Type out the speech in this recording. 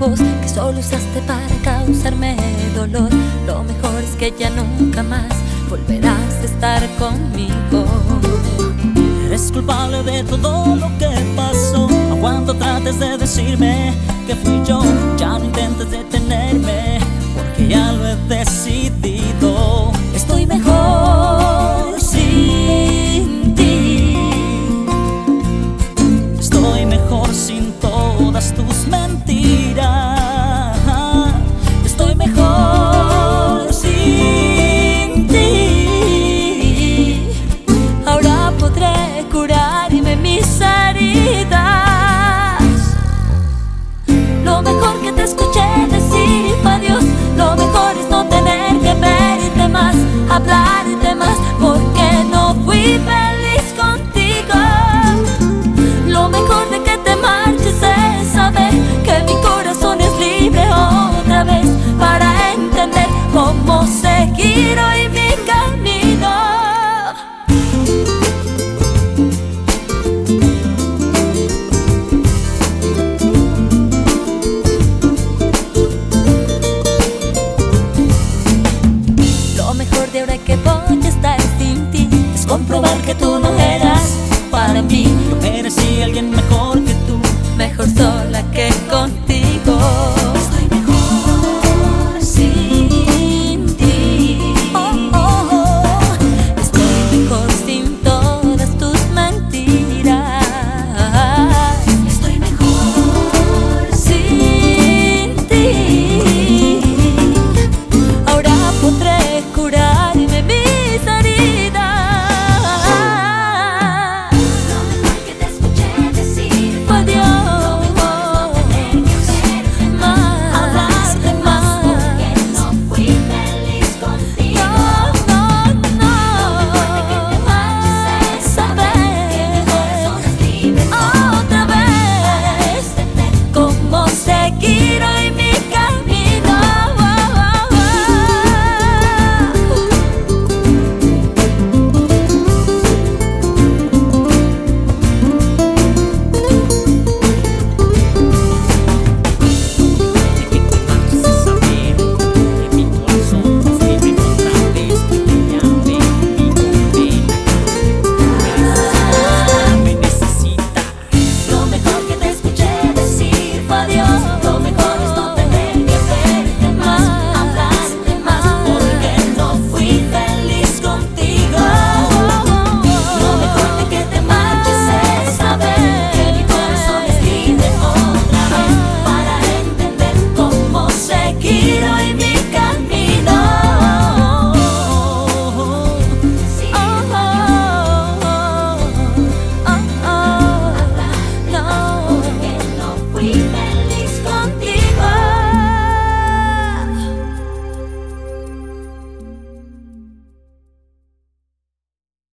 ojos que solo usaste para causarme dolor. Lo mejor es que ya nunca más volverás a estar conmigo. Eres culpable de todo lo que pasó. Aun cuando trates de decirme que fui yo, ya no intentes detenerme, porque ya lo he decidido.